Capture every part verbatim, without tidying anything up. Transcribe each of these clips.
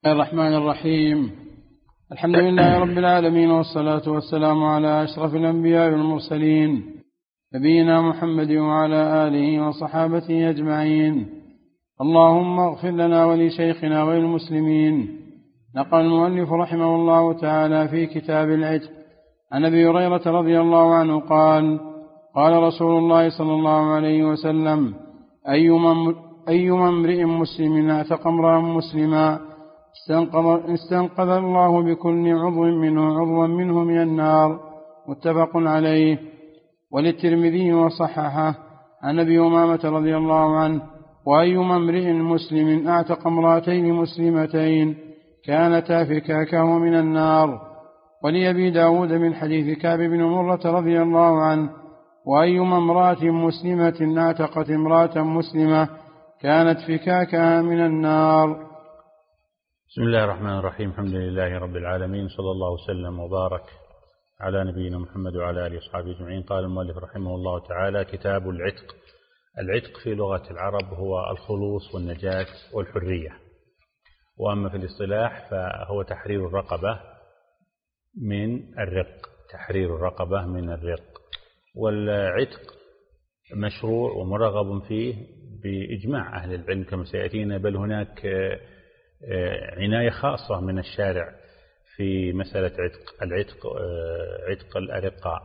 الرحمن الرحيم. الحمد لله رب العالمين، والصلاة والسلام على أشرف الأنبياء والمرسلين، نبينا محمد وعلى آله وصحابته أجمعين. اللهم اغفر لنا ولشيخنا وللمسلمين. نقل المؤلف رحمه الله تعالى في كتاب العتق عن أبي هريرة رضي الله عنه قال: قال رسول الله صلى الله عليه وسلم: أيما امرئ مسلم اعتق امرأ مسلما استنقذ الله بكل عضو منه عضوا منه من النار. متفق عليه. وللترمذي وصححه عن أبي أمامة رضي الله عنه: وأيما امرئ مسلم اعتق امرأتين مسلمتين كانتا فكاكه من النار. ولأبي داود من حديث كعب بن مرة رضي الله عنه: وأيما امرأة مسلمة اعتقت امرأة مسلمة كانت فكاكها من النار. بسم الله الرحمن الرحيم. الحمد لله رب العالمين، صلى الله وسلم وبارك على نبينا محمد وعلى آله وصحبه أجمعين. قال المؤلف رحمه الله تعالى: كتاب العتق. العتق في لغة العرب هو الخلوص والنجاة والحرية، وأما في الاصطلاح فهو تحرير الرقبة من الرق تحرير الرقبة من الرق. والعتق مشروع ومرغب فيه بإجماع أهل العلم كما سيأتينا، بل هناك عناية خاصة من الشارع في مسألة عتق العتق عتق الأرقاء.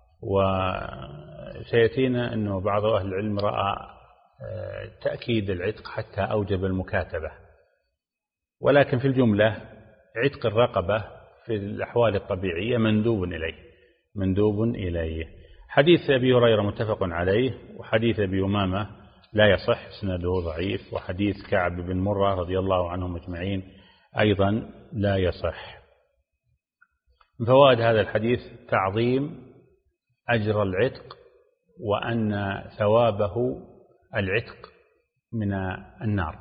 وسيأتينا أنه بعض أهل العلم رأى تأكيد العتق حتى أوجب المكاتبة، ولكن في الجملة عتق الرقبة في الأحوال الطبيعية مندوب إليه مندوب إليه. حديث أبي هريرة متفق عليه، وحديث أبي أمامة لا يصح، سنده ضعيف، وحديث كعب بن مرة رضي الله عنهم أجمعين أيضا لا يصح. من فوائد هذا الحديث تعظيم أجر العتق، وأن ثوابه العتق من النار.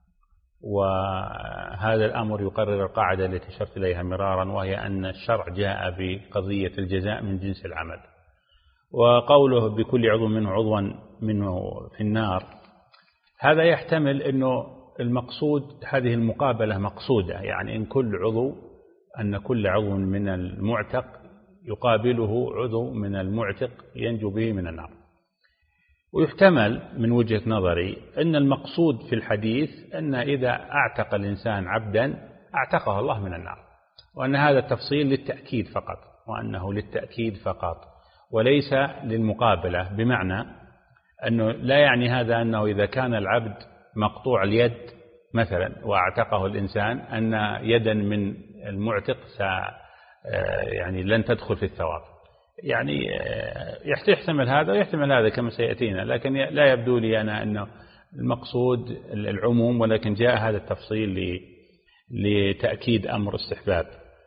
وهذا الأمر يقرر القاعدة التي أشرت إليها مرارا، وهي أن الشرع جاء بقضية الجزاء من جنس العمل. وقوله بكل عضو منه عضوا منه في النار، هذا يحتمل أنه المقصود هذه المقابلة مقصودة، يعني إن كل عضو أن كل عضو من المعتق يقابله عضو من المعتق ينجو به من النار. ويحتمل من وجهة نظري أن المقصود في الحديث أن إذا اعتق الإنسان عبدا اعتقه الله من النار، وأن هذا التفصيل للتأكيد فقط، وأنه للتأكيد فقط وليس للمقابلة، بمعنى أنه لا يعني هذا أنه إذا كان العبد مقطوع اليد مثلا واعتقه الإنسان أن يدا من المعتق يعني لن تدخل في الثواب. يعني يحتمل هذا ويحتمل هذا كما سيأتينا، لكن لا يبدو لي أنا أنه المقصود العموم، ولكن جاء هذا التفصيل لتأكيد أمر استحباب.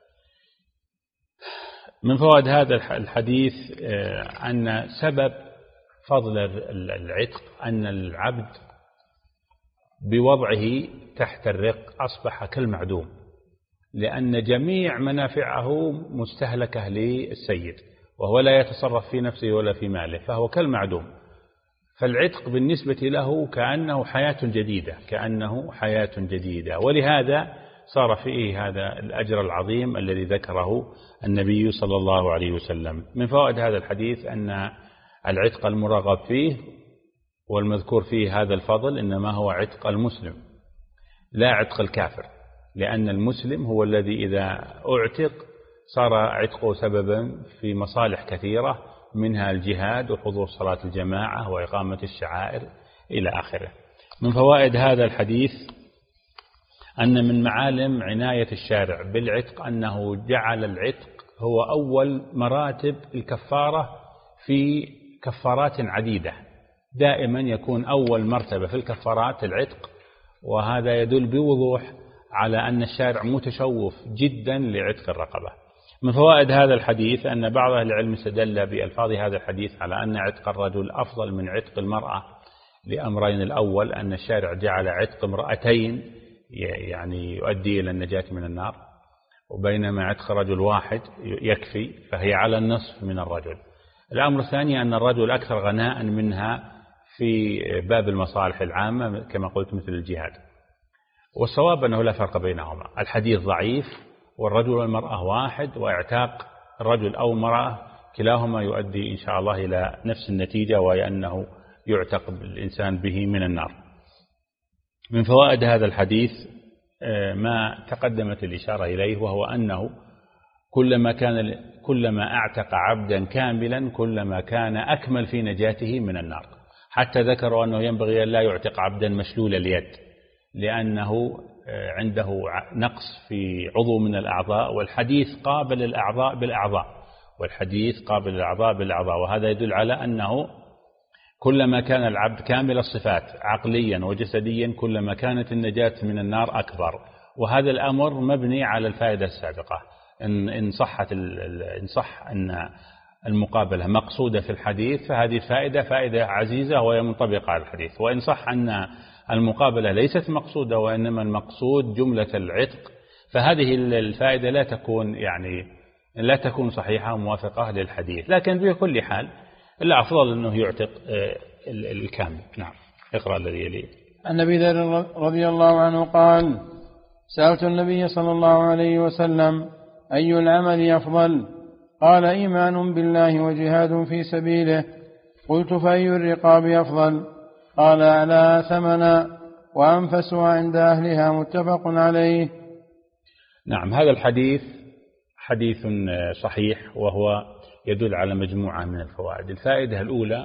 من فوائد هذا الحديث أن سبب فضل العتق أن العبد بوضعه تحت الرق أصبح كالمعدوم، لأن جميع منافعه مستهلكة للسيد، وهو لا يتصرف في نفسه ولا في ماله، فهو كالمعدوم. فالعتق بالنسبة له كأنه حياة جديدة كأنه حياة جديدة ولهذا صار فيه هذا الأجر العظيم الذي ذكره النبي صلى الله عليه وسلم. من فوائد هذا الحديث أن العتق المرغب فيه والمذكور فيه هذا الفضل إنما هو عتق المسلم لا عتق الكافر، لأن المسلم هو الذي إذا اعتق صار عتقه سببا في مصالح كثيرة، منها الجهاد وحضور صلاة الجماعة وإقامة الشعائر إلى آخره. من فوائد هذا الحديث أن من معالم عناية الشارع بالعتق أنه جعل العتق هو أول مراتب الكفارة في كفارات عديدة. دائما يكون أول مرتبة في الكفارات العتق، وهذا يدل بوضوح على أن الشارع متشوف جدا لعتق الرقبة. من فوائد هذا الحديث أن بعض أهل العلم استدل بألفاظ هذا الحديث على أن عتق الرجل أفضل من عتق المرأة لأمرين: الأول أن الشارع جعل عتق امرأتين يعني يؤدي إلى النجاة من النار، وبينما عتق رجل واحد يكفي فهي على النصف من الرجل. الأمر الثاني أن الرجل أكثر غناء منها في باب المصالح العامة كما قلت مثل الجهاد. والصواب أنه لا فرق بينهما، الحديث ضعيف والرجل والمرأة واحد، واعتاق الرجل أو المرأة كلاهما يؤدي إن شاء الله إلى نفس النتيجة، وهي أنه يعتق الإنسان به من النار. من فوائد هذا الحديث ما تقدمت الإشارة إليه، وهو أنه كلما كان كلما اعتق عبدا كاملا كلما كان أكمل في نجاته من النار. حتى ذكروا أنه ينبغي أن لا يعتق عبدا مشلول اليد، لأنه عنده نقص في عضو من الأعضاء، والحديث قابل الأعضاء بالأعضاء والحديث قابل الأعضاء بالأعضاء وهذا يدل على أنه كلما كان العبد كامل الصفات عقليا وجسديا كلما كانت النجاة من النار أكبر. وهذا الأمر مبني على الفائدة السابقة، إن, إن, صحت إن صح أن المقابلة مقصودة في الحديث فهذه الفائدة فائدة عزيزة وهي منطبقة على الحديث، وإن صح أن المقابلة ليست مقصودة وإنما المقصود جملة العتق فهذه الفائدة لا تكون يعني لا تكون صحيحة وموافقة للحديث. لكن بكل حال الأفضل أنه يعتق الكامل. نعم. اقرأ الذي يليه. عن أبي ذر رضي الله عنه قال: سألت النبي صلى الله عليه وسلم: أي العمل أفضل؟ قال: إيمان بالله وجهاد في سبيله. قلت: فأي الرقاب أفضل؟ قال: أعلاها ثمنا وأنفسها عند أهلها. متفق عليه. نعم. هذا الحديث حديث صحيح وهو يدل على مجموعة من الفوائد. الفائدة الأولى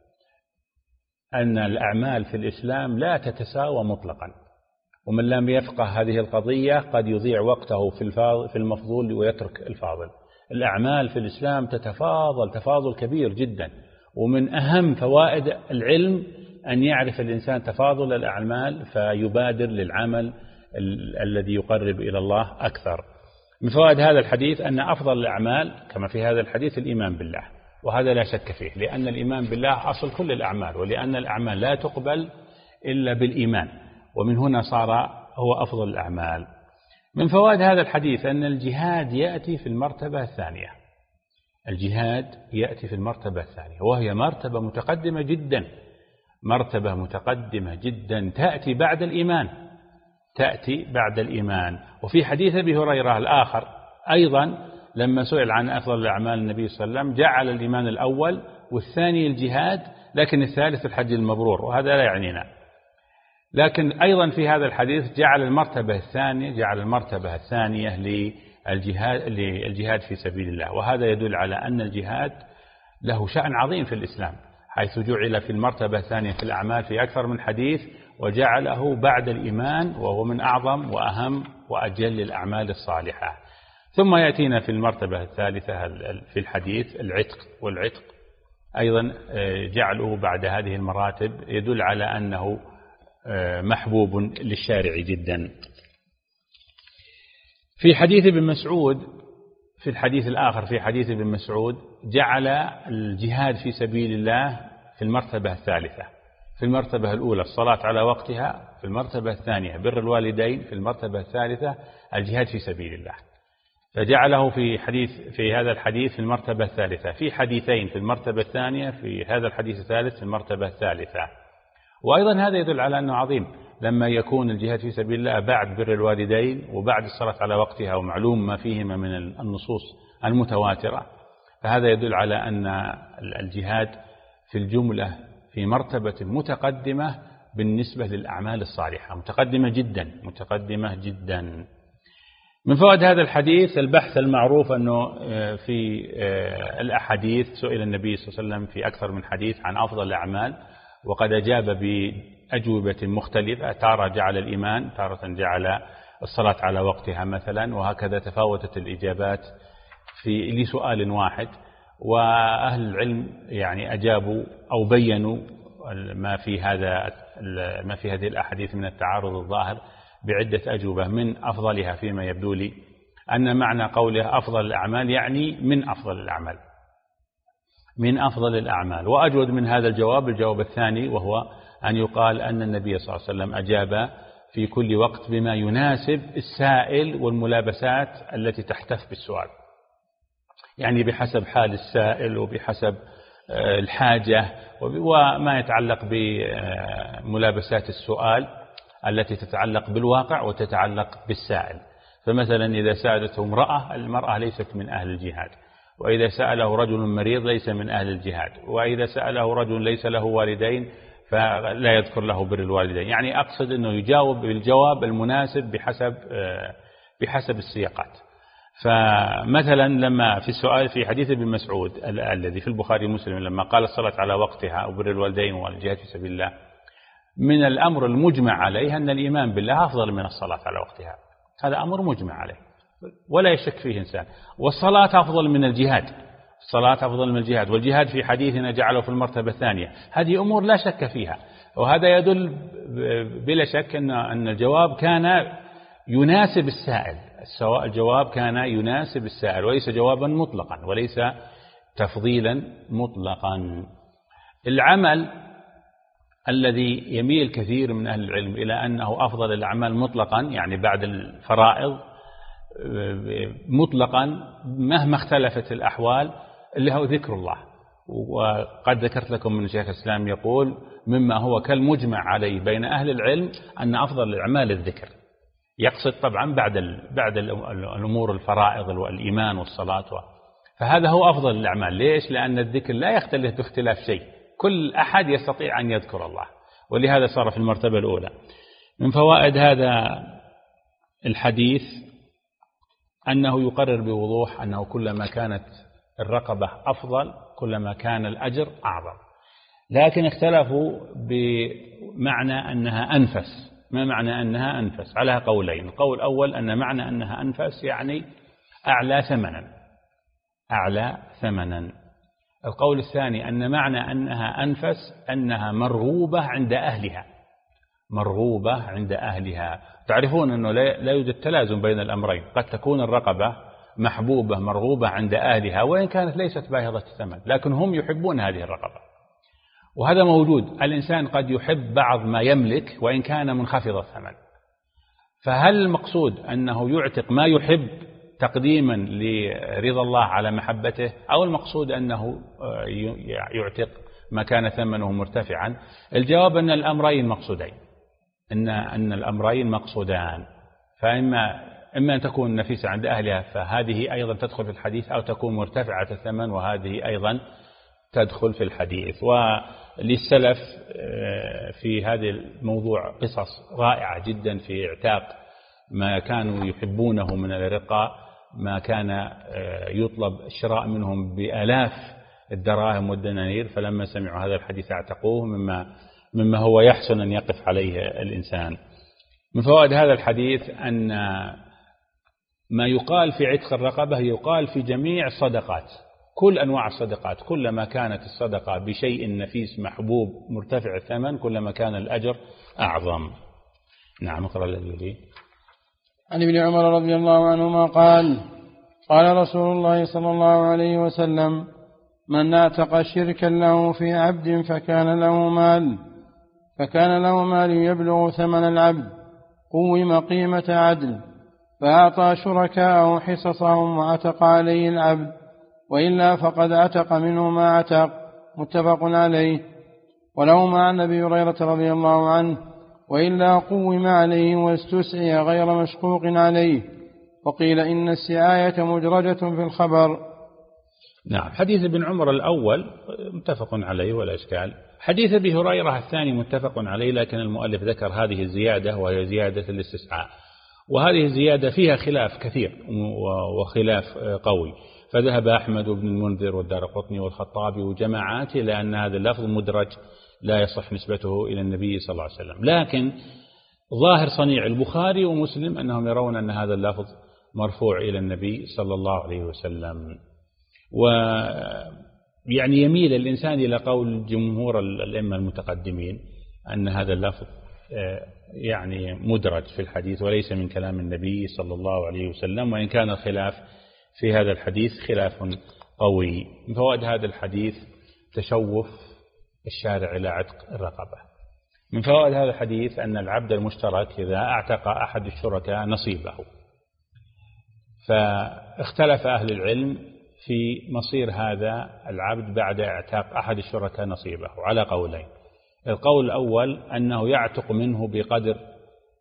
أن الأعمال في الإسلام لا تتساوى مطلقا، ومن لم يفقه هذه القضية قد يضيع وقته في المفضول ويترك الفاضل. الأعمال في الإسلام تتفاضل تفاضل كبير جدا، ومن أهم فوائد العلم أن يعرف الإنسان تفاضل الأعمال فيبادر للعمل الذي يقرب إلى الله أكثر. من فوائد هذا الحديث أن أفضل الأعمال كما في هذا الحديث الإيمان بالله، وهذا لا شك فيه، لأن الإيمان بالله أصل كل الأعمال، ولأن الأعمال لا تقبل إلا بالإيمان، ومن هنا صار هو أفضل الأعمال. من فوائد هذا الحديث أن الجهاد يأتي في المرتبة الثانية. الجهاد يأتي في المرتبة الثانية وهي مرتبة متقدمة جدا، مرتبة متقدمة جدا تأتي بعد الإيمان تأتي بعد الإيمان. وفي حديث أبي هريرة الآخر أيضا لما سئل عن أفضل الأعمال النبي صلى الله عليه وسلم جعل الإيمان الأول والثاني الجهاد، لكن الثالث الحج المبرور، وهذا لا يعنينا. لكن أيضا في هذا الحديث جعل المرتبة الثانية جعل المرتبة الثانية للجهاد للجهاد في سبيل الله، وهذا يدل على أن الجهاد له شأن عظيم في الإسلام، حيث جعل في المرتبة الثانية في الأعمال في أكثر من حديث، وجعله بعد الإيمان وهو من أعظم وأهم وأجل الأعمال الصالحة. ثم يأتينا في المرتبة الثالثة في الحديث العتق، والعتق أيضا جعله بعد هذه المراتب يدل على أنه محبوب للشارع جدا. في حديث ابن مسعود في الحديث الآخر في حديث ابن مسعود جعل الجهاد في سبيل الله في المرتبة الثالثة. في المرتبة الأولى الصلاة على وقتها، في المرتبة الثانية بر الوالدين، في المرتبة الثالثة الجهاد في سبيل الله، فجعله في حديث في هذا الحديث في المرتبة الثالثة، في حديثين في المرتبة الثانية، في هذا الحديث الثالث في المرتبة الثالثة. وأيضا هذا يدل على أنه عظيم لما يكون الجهاد في سبيل الله بعد بر الوالدين وبعد الصلاة على وقتها ومعلوم ما فيهما من النصوص المتواترة، فهذا يدل على أن الجهاد في الجملة في مرتبة متقدمة بالنسبة للأعمال الصالحة، متقدمة جدا متقدمة جدا. من فوائد هذا الحديث البحث المعروف أنه في الأحاديث سئل النبي صلى الله عليه وسلم في أكثر من حديث عن أفضل الأعمال، وقد أجاب بأجوبة مختلفة، تارة جعل الإيمان، تارة جعل الصلاة على وقتها مثلا، وهكذا تفاوتت الإجابات في لسؤال واحد. وأهل العلم يعني أجابوا أو بينوا ما في هذا ما في هذه الأحاديث من التعارض الظاهر بعدة أجوبة، من أفضلها فيما يبدو لي أن معنى قوله أفضل الأعمال يعني من أفضل الأعمال من أفضل الأعمال. وأجود من هذا الجواب الجواب الثاني، وهو أن يقال أن النبي صلى الله عليه وسلم أجاب في كل وقت بما يناسب السائل والملابسات التي تحتف بالسؤال، يعني بحسب حال السائل وبحسب الحاجة وما يتعلق بملابسات السؤال. التي تتعلق بالواقع وتتعلق بالسائل. فمثلا إذا سألته امرأة، المرأة ليست من أهل الجهاد، وإذا سأله رجل مريض ليس من أهل الجهاد، وإذا سأله رجل ليس له والدين فلا يذكر له بر الوالدين. يعني أقصد أنه يجاوب بالجواب المناسب بحسب بحسب السياقات. فمثلا لما في السؤال في حديث ابن مسعود الذي في البخاري ومسلم لما قال الصلاة على وقتها أو بر الوالدين والجهاد في سبيل الله، من الأمر المجمع عليه أن الإيمان بالله أفضل من الصلاة على وقتها، هذا أمر مجمع عليه ولا يشك فيه إنسان. والصلاة أفضل من الجهاد، الصلاة أفضل من الجهاد، والجهاد في حديثنا جعله في المرتبة الثانية. هذه أمور لا شك فيها، وهذا يدل بلا شك أن أن الجواب كان يناسب السائل، سواء الجواب كان يناسب السائل وليس جوابا مطلقا وليس تفضيلا مطلقا. العمل الذي يميل كثير من أهل العلم إلى أنه أفضل الأعمال مطلقا، يعني بعد الفرائض مطلقا مهما اختلفت الأحوال، اللي هو ذكر الله. وقد ذكرت لكم من شيخ الإسلام يقول مما هو كالمجمع عليه بين أهل العلم أن أفضل الأعمال الذكر، يقصد طبعا بعد بعد الأمور الفرائض والإيمان والصلاة، فهذا هو أفضل الأعمال. ليش؟ لأن الذكر لا يختلف باختلاف شيء، كل أحد يستطيع أن يذكر الله، ولهذا صار في المرتبة الأولى. من فوائد هذا الحديث أنه يقرر بوضوح أنه كلما كانت الرقبة أفضل كلما كان الأجر أعظم، لكن اختلفوا بمعنى أنها أنفس. ما معنى أنها أنفس؟ على قولين. القول الأول أن معنى أنها أنفس يعني أعلى ثمنا، أعلى ثمنا. القول الثاني أن معنى أنها أنفس أنها مرغوبة عند أهلها، مرغوبة عند أهلها. تعرفون أنه لا يوجد تلازم بين الأمرين، قد تكون الرقبة محبوبة مرغوبة عند أهلها وإن كانت ليست باهظة الثمن، لكن هم يحبون هذه الرقبة، وهذا موجود. الإنسان قد يحب بعض ما يملك وإن كان منخفض الثمن، فهل المقصود أنه يعتق ما يحب تقديما لرضا الله على محبته، أو المقصود أنه يعتق ما كان ثمنه مرتفعا؟ الجواب أن الأمرين مقصودين، أن أن الأمرين مقصودان. فإما إما أن تكون نفيسة عند أهلها فهذه أيضا تدخل في الحديث، أو تكون مرتفعة الثمن وهذه أيضا تدخل في الحديث. وللسلف في هذا الموضوع قصص رائعة جدا في اعتاق ما كانوا يحبونه من الرقاء، ما كان يطلب الشراء منهم بآلاف الدراهم والدنانير، فلما سمعوا هذا الحديث اعتقوه، مما مما هو يحسن أن يقف عليه الإنسان. من فوائد هذا الحديث أن ما يقال في عتق الرقبة يقال في جميع الصدقات، كل أنواع الصدقات، كلما كانت الصدقة بشيء نفيس محبوب مرتفع الثمن كلما كان الأجر أعظم. نعم، اقرأ الذي يليه. عن ابن عمر رضي الله عنهما قال قال رسول الله صلى الله عليه وسلم: من اعتق شركا له في عبد فكان له مال فكان له مال يبلغ ثمن العبد قوم قيمة عدل، فأعطى شركاءه حصصهم وعتق عليه العبد، وإلا فقد عتق منه ما عتق. متفق عليه. ولهما عن أبي هريرة رضي الله عنه: وإلا قوم عليه واستسعي غير مشقوق عليه. وقيل إن السعاية مدرجة في الخبر. نعم، حديث ابن عمر الأول متفق عليه ولا إشكال. حديث أبي هريرة الثاني متفق عليه، لكن المؤلف ذكر هذه الزيادة وهي زيادة الاستسعاء، وهذه الزيادة فيها خلاف كثير وخلاف قوي، فذهب أحمد بن المنذر والدارقطني والخطابي وجماعات إلى أن هذا اللفظ مدرج لا يصح نسبته إلى النبي صلى الله عليه وسلم، لكن ظاهر صنيع البخاري ومسلم أنهم يرون أن هذا اللفظ مرفوع إلى النبي صلى الله عليه وسلم. ويعني يميل الإنسان إلى قول جمهور الأئمة المتقدمين أن هذا اللفظ يعني مدرج في الحديث وليس من كلام النبي صلى الله عليه وسلم، وإن كان الخلاف في هذا الحديث خلاف قوي. من فوائد هذا الحديث تشوف الشارع إلى عتق الرقبة. من فوائد هذا الحديث أن العبد المشترك إذا اعتق أحد الشركاء نصيبه، فاختلف أهل العلم في مصير هذا العبد بعد اعتاق أحد الشركاء نصيبه على قولين. القول الأول أنه يعتق منه بقدر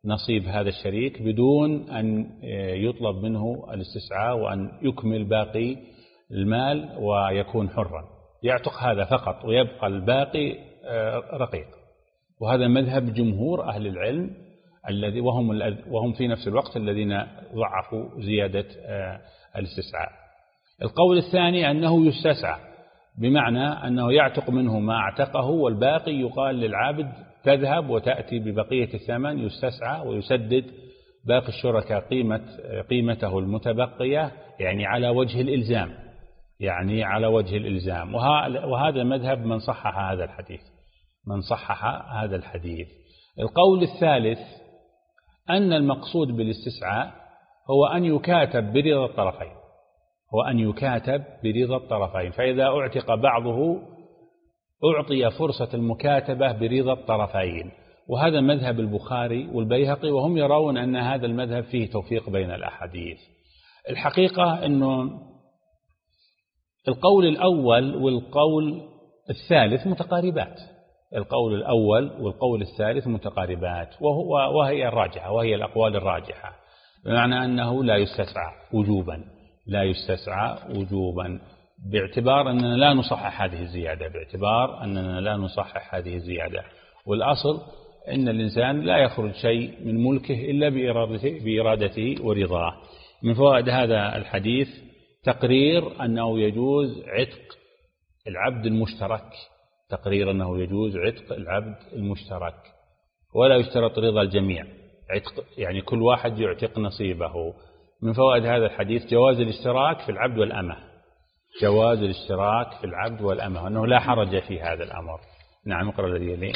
نصيب هذا الشريك بدون أن يطلب منه الاستسعاء وأن يكمل باقي المال ويكون حرا، يعتق هذا فقط ويبقى الباقي رقيق. وهذا مذهب جمهور أهل العلم الذي وهم وهم في نفس الوقت الذين ضعفوا زيادة الاستسعاء. القول الثاني أنه يستسعى، بمعنى أنه يعتق منه ما اعتقه والباقي يقال للعابد تذهب وتأتي ببقية الثمن يستسعى ويسدد باقي الشركاء قيمة قيمته المتبقية، يعني على وجه الإلزام، يعني على وجه الإلزام. وهذا مذهب من صحح هذا الحديث من صحح هذا الحديث. القول الثالث أن المقصود بالاستسعاء هو أن يكاتب برضا الطرفين، هو أن يكاتب برضا الطرفين، فإذا اعتق بعضه أعطي فرصة المكاتبة برضا الطرفين. وهذا مذهب البخاري والبيهقي، وهم يرون أن هذا المذهب فيه توفيق بين الأحاديث. الحقيقة أنه القول الأول والقول الثالث متقاربات، القول الأول والقول الثالث متقاربات، وهو وهي الراجحة وهي الأقوال الراجحة، بمعنى أنه لا يستسعى وجوبا، لا يستسعى وجوبا، باعتبار أننا لا نصحح هذه الزيادة، باعتبار أننا لا نصحح هذه الزيادة. والأصل أن الإنسان لا يخرج شيء من ملكه إلا بإرادته, بإرادته ورضاه. من فوائد هذا الحديث تقرير أنه يجوز عتق العبد المشترك، تقرير أنه يجوز عتق العبد المشترك، ولا يشترط رضا الجميع، عتق يعني كل واحد يعتق نصيبه. من فوائد هذا الحديث جواز الاشتراك في العبد والأمة، جواز الاشتراك في العبد والأمة، أنه لا حرج في هذا الأمر. نعم، اقرأ الذي يليه.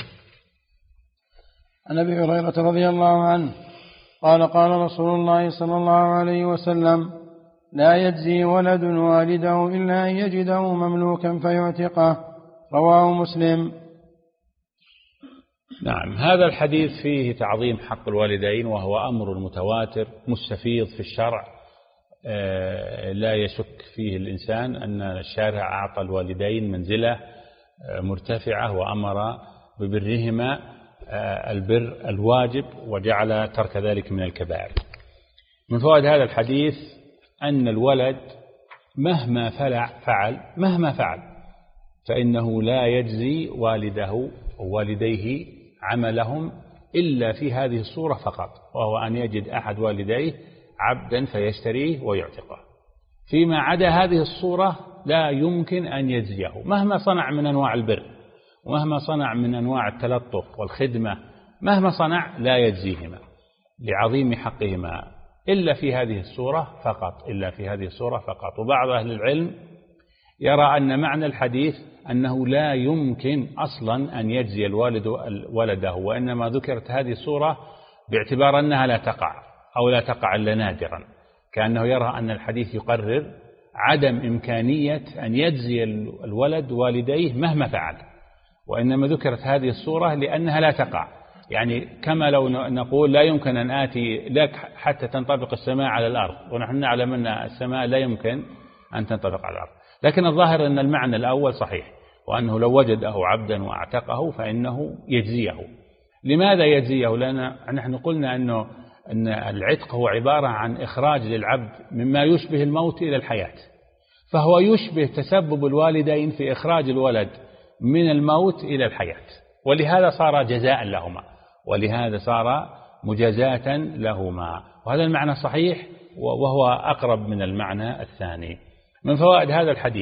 عن أبي هريرة رضي الله عنه قال قال رسول الله صلى الله عليه وسلم: لا يجزي ولد والده إلا أن يجده مملوكا فيعتقه. رواه مسلم. نعم، هذا الحديث فيه تعظيم حق الوالدين، وهو أمر متواتر مستفيض في الشرع، لا يشك فيه الإنسان أن الشارع أعطى الوالدين منزلة مرتفعة وأمر ببرهما البر الواجب وجعل ترك ذلك من الكبائر. من فوائد هذا الحديث أن الولد مهما فعل مهما فعل فإنه لا يجزي والده ووالديه عملهم إلا في هذه الصورة فقط، وهو أن يجد أحد والديه عبدا فيشتريه ويعتقه. فيما عدا هذه الصورة لا يمكن أن يجزيه مهما صنع من أنواع البر، ومهما صنع من أنواع التلطف والخدمة، مهما صنع لا يجزيهما لعظيم حقهما إلا في هذه الصورة فقط، إلا في هذه الصورة فقط. وبعض أهل العلم يرى أن معنى الحديث أنه لا يمكن أصلا أن يجزي الوالد ولده، وإنما ذكرت هذه الصورة باعتبار أنها لا تقع أو لا تقع إلا نادرا، كأنه يرى أن الحديث يقرر عدم إمكانية أن يجزي الولد والديه مهما فعل، وإنما ذكرت هذه الصورة لأنها لا تقع. يعني كما لو نقول لا يمكن أن آتي لك حتى تنطبق السماء على الأرض، ونحن نعلم أن السماء لا يمكن أن تنطبق على الأرض. لكن الظاهر أن المعنى الأول صحيح، وأنه لو وجده عبدا وأعتقه فإنه يجزيه. لماذا يجزيه؟ لأن نحن قلنا أنه أن العتق هو عبارة عن إخراج للعبد مما يشبه الموت إلى الحياة، فهو يشبه تسبب الوالدين في إخراج الولد من الموت إلى الحياة، ولهذا صار جزاء لهما، ولهذا صار مجازاة لهما. وهذا المعنى صحيح، وهو أقرب من المعنى الثاني. من فوائد هذا الحديث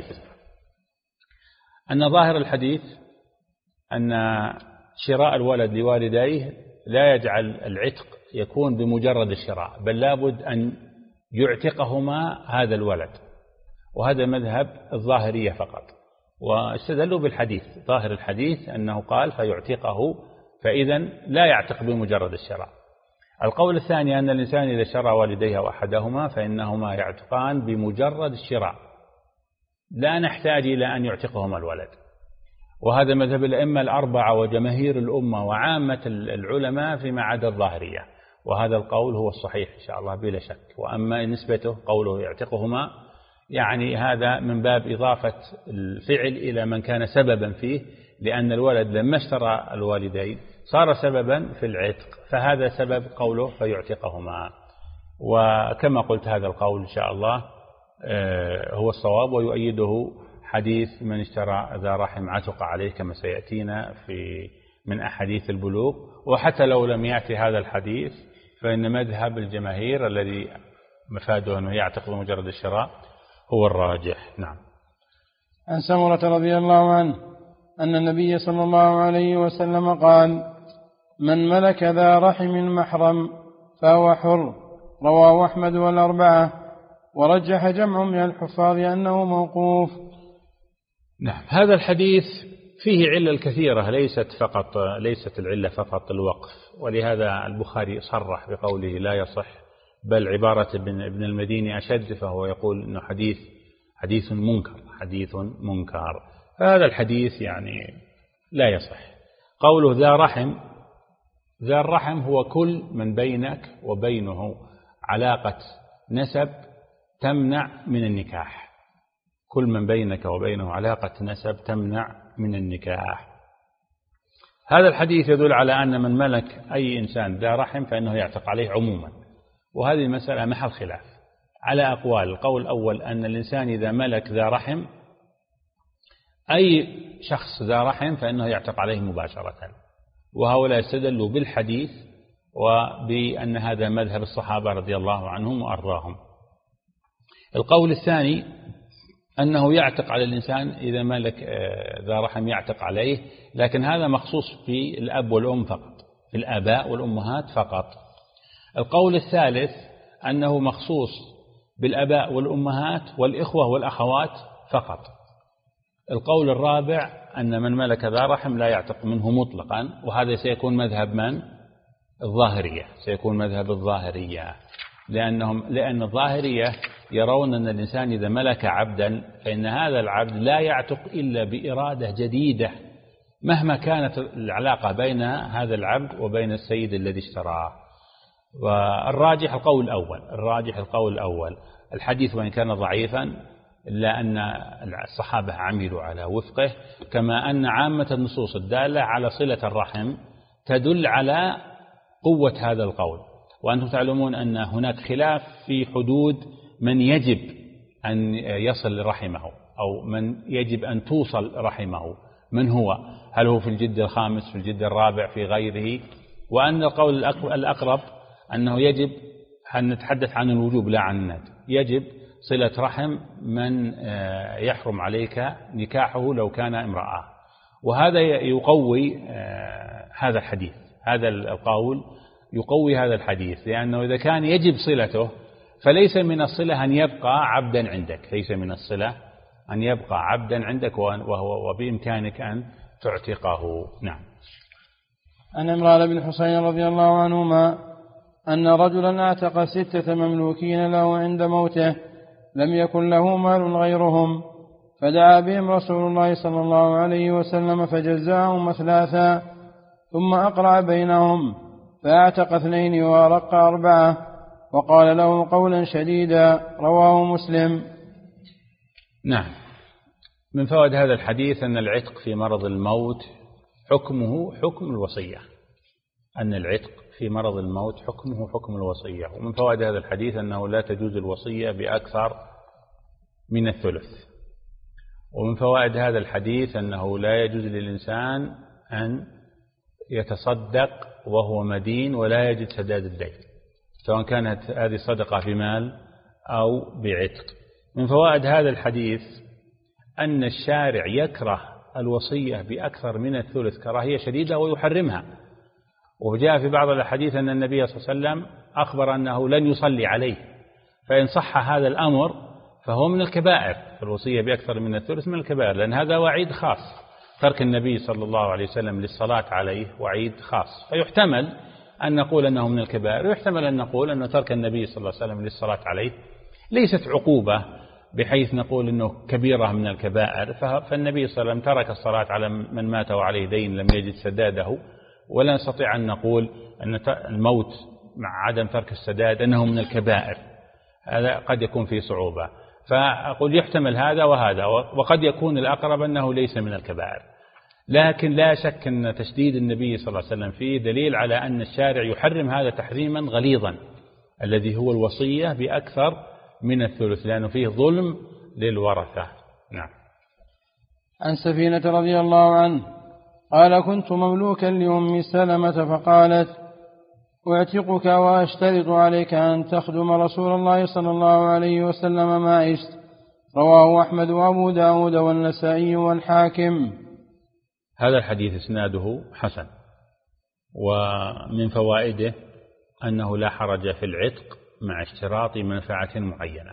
أن ظاهر الحديث أن شراء الولد لوالديه لا يجعل العتق يكون بمجرد الشراء، بل لابد أن يعتقهما هذا الولد، وهذا مذهب الظاهرية فقط. واستدلوا بالحديث، ظاهر الحديث أنه قال فيعتقه، فإذا لا يعتق بمجرد الشراء. القول الثاني أن الإنسان إذا شرى والديه أو أحدهما فإنهما يعتقان بمجرد الشراء، لا نحتاج إلى أن يعتقهما الولد. وهذا مذهب الأئمة الأربعة وجماهير الأمة وعامة العلماء فيما عدا الظاهرية، وهذا القول هو الصحيح إن شاء الله بلا شك. وأما نسبته قوله يعتقهما، يعني هذا من باب إضافة الفعل إلى من كان سببا فيه، لأن الولد لما اشترى الوالدين صار سببا في العتق، فهذا سبب قوله فيعتقهما. وكما قلت هذا القول إن شاء الله هو الصواب، ويؤيده حديث من اشترى ذا رحم عتق عليه كما سيأتينا في من أحاديث البلوغ. وحتى لو لم يأتي هذا الحديث فإن مذهب الجماهير الذي مفاده أنه يعتق بمجرد الشراء هو الراجح. نعم. عن سمرة رضي الله عنه أن النبي صلى الله عليه وسلم قال: من ملك ذا رحم محرم فهو حر. رواه أحمد والأربعة، ورجح جمع من الحفاظ أنه موقوف. نعم. هذا الحديث فيه علل كثيرة، ليست فقط ليست العلة فقط الوقف، ولهذا البخاري صرح بقوله لا يصح، بل عبارة ابن ابن المديني أشد، فهو يقول إنه حديث حديث منكر حديث منكر فهذا الحديث يعني لا يصح. قوله ذا رحم، ذا الرحم هو كل من بينك وبينه علاقة نسب تمنع من النكاح، كل من بينك وبينه علاقة نسب تمنع من النكاح. هذا الحديث يدل على أن من ملك أي إنسان ذا رحم فإنه يعتق عليه عموما، وهذه المسألة محل خلاف على أقوال. القول الأول أن الإنسان إذا ملك ذا رحم أي شخص ذا رحم فإنه يعتق عليه مباشرة، وهؤلاء استدلوا بالحديث وبأن هذا مذهب الصحابة رضي الله عنهم وأرضاهم. القول الثاني أنه يعتق على الإنسان إذا ملك ذا رحم يعتق عليه، لكن هذا مخصوص في الأب والأم فقط، في الآباء والأمهات فقط. القول الثالث أنه مخصوص بالآباء والأمهات والإخوة والأخوات فقط. القول الرابع أن من ملك ذا رحم لا يعتق منه مطلقا، وهذا سيكون مذهب من؟ الظاهرية، سيكون مذهب الظاهرية، لأنهم لأن الظاهرية يرون أن الإنسان إذا ملك عبدا فإن هذا العبد لا يعتق إلا بإرادة جديدة مهما كانت العلاقة بين هذا العبد وبين السيد الذي اشتراه. والراجح القول الأول، الراجح القول الأول. الحديث وإن كان ضعيفا إلا أن الصحابة عملوا على وفقه، كما أن عامة النصوص الدالة على صلة الرحم تدل على قوة هذا القول. وأنتم تعلمون أن هناك خلاف في حدود من يجب أن يصل رحمه أو من يجب أن توصل رحمه، من هو؟ هل هو في الجد الخامس، في الجد الرابع، في غيره؟ وأن القول الأقرب أنه يجب أن نتحدث عن الوجوب لا عن الندب، يجب صلة رحم من يحرم عليك نكاحه لو كان امرأة. وهذا يقوي هذا الحديث، هذا القول يقوي هذا الحديث، لأنه إذا كان يجب صلته فليس من الصلة أن يبقى عبدا عندك، ليس من الصلة أن يبقى عبدا عندك، وهو وبإمكانك أن تعتقه. نعم. عن عمران بن حسين رضي الله عنهما أن رجلا اعتق ستة مملوكين له عند موته لم يكن له مال غيرهم، فدعا بهم رسول الله صلى الله عليه وسلم فجزاهم ثلاثا، ثم أقرع بينهم فاعتق اثنين وأرق أربعة، وقال له قولا شديدا. رواه مسلم. نعم. من فوائد هذا الحديث أن العتق في مرض الموت حكمه حكم الوصية، أن العتق في مرض الموت حكمه حكم الوصية. ومن فوائد هذا الحديث أنه لا تجوز الوصية بأكثر من الثلث. ومن فوائد هذا الحديث أنه لا يجوز للإنسان أن يتصدق وهو مدين ولا يجد سداد الدين، سواء كانت هذه صدقة في مال أو بعتق. من فوائد هذا الحديث أن الشارع يكره الوصية بأكثر من الثلث كراهية شديدة ويحرمها. وجاء في بعض الحديث أن النبي صلى الله عليه وسلم أخبر أنه لن يصلي عليه، فإن صح هذا الأمر فهو من الكبائر، الوصية بأكثر من الثلث من الكبائر، لأن هذا وعيد خاص، ترك النبي صلى الله عليه وسلم للصلاة عليه وعيد خاص، فيحتمل أن نقول أنه من الكبائر، ويحتمل أن نقول أن ترك النبي صلى الله عليه وسلم للصلاة عليه ليست عقوبة بحيث نقول أنه كبيرة من الكبائر. فالنبي صلى الله عليه وسلم ترك الصلاة على من مات وعليه دين لم يجد سداده، ولا نستطيع أن نقول أن الموت مع عدم ترك السداد أنه من الكبائر، هذا قد يكون فيه صعوبة. فأقول يحتمل هذا وهذا، وقد يكون الأقرب أنه ليس من الكبائر. لكن لا شك أن تشديد النبي صلى الله عليه وسلم فيه دليل على أن الشارع يحرم هذا تحريما غليظا الذي هو الوصية بأكثر من الثلث، لأنه فيه ظلم للورثة. نعم. عن سفينة رضي الله عنه قال: كنت مملوكا لأم سلمة فقالت: أعتقك وأشترط عليك أن تخدم رسول الله صلى الله عليه وسلم ما عشت. رواه أحمد وأبو داود والنسائي والحاكم. هذا الحديث إسناده حسن، ومن فوائده أنه لا حرج في العتق مع اشتراط منفعة معينة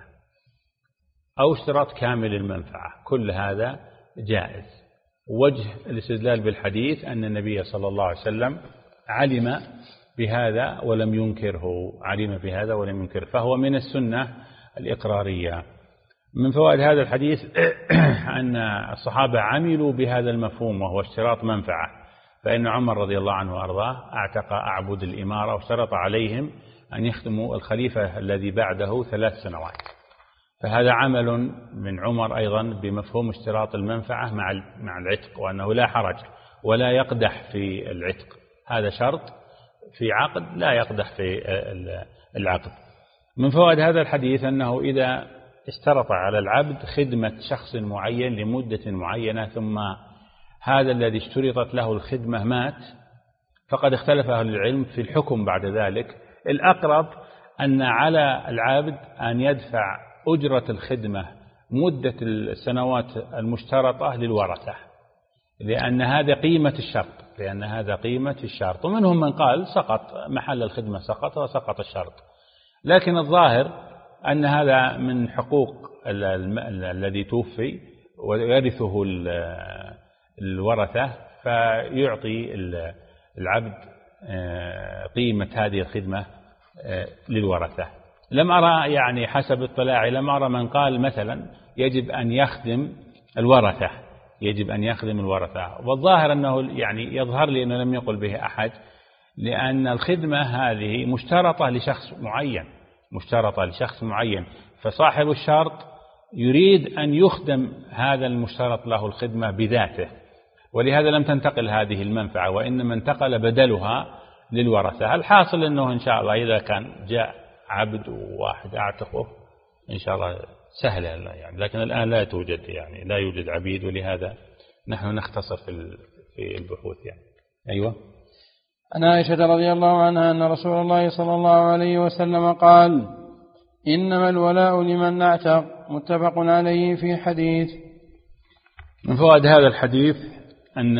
أو اشتراط كامل المنفعة، كل هذا جائز. وجه الاستدلال بالحديث أن النبي صلى الله عليه وسلم علم بهذا ولم ينكره، علم بهذا ولم ينكره، فهو من السنة الإقرارية. من فوائد هذا الحديث أن الصحابة عملوا بهذا المفهوم وهو اشتراط منفعة، فإن عمر رضي الله عنه وأرضاه أعتق أعبد الإمارة واشترط عليهم أن يخدموا الخليفة الذي بعده ثلاث سنوات، فهذا عمل من عمر أيضا بمفهوم اشتراط المنفعة مع العتق، وأنه لا حرج ولا يقدح في العتق، هذا شرط في عقد لا يقدح في العقد. من فوائد هذا الحديث أنه إذا اشترط على العبد خدمة شخص معين لمدة معينة ثم هذا الذي اشترطت له الخدمة مات، فقد اختلف أهل العلم في الحكم بعد ذلك. الأقرب أن على العبد أن يدفع أجرة الخدمة مدة السنوات المشترطة للورثة، لأن هذا قيمة الشرط، لأن هذا قيمة الشرط. ومنهم من قال سقط محل الخدمة، سقط وسقط الشرط، لكن الظاهر أن هذا من حقوق الذي توفي ويرثه الورثة، فيعطي العبد قيمة هذه الخدمة للورثة. لم أرى يعني حسب اطلاعي لم أرى من قال مثلا يجب أن يخدم الورثة، يجب أن يخدم الورثة، والظاهر أنه يعني يظهر لي أنه لم يقل به أحد، لأن الخدمة هذه مشترطة لشخص معين، مشترطة لشخص معين، فصاحب الشرط يريد أن يخدم هذا المشترط له الخدمة بذاته، ولهذا لم تنتقل هذه المنفعة، وإنما انتقل بدلها للورثة. الحاصل أنه إن شاء الله إذا كان جاء عبد واحد أعتقه إن شاء الله سهلة يعني، لكن الآن لا توجد يعني لا يوجد عبيد، ولهذا نحن نختصر في في البحوث يعني. أيوة. عن عائشة رضي الله عنها أن رسول الله صلى الله عليه وسلم قال: إنما الولاء لمن اعتق، متفق عليه في حديث. من فوائد هذا الحديث أن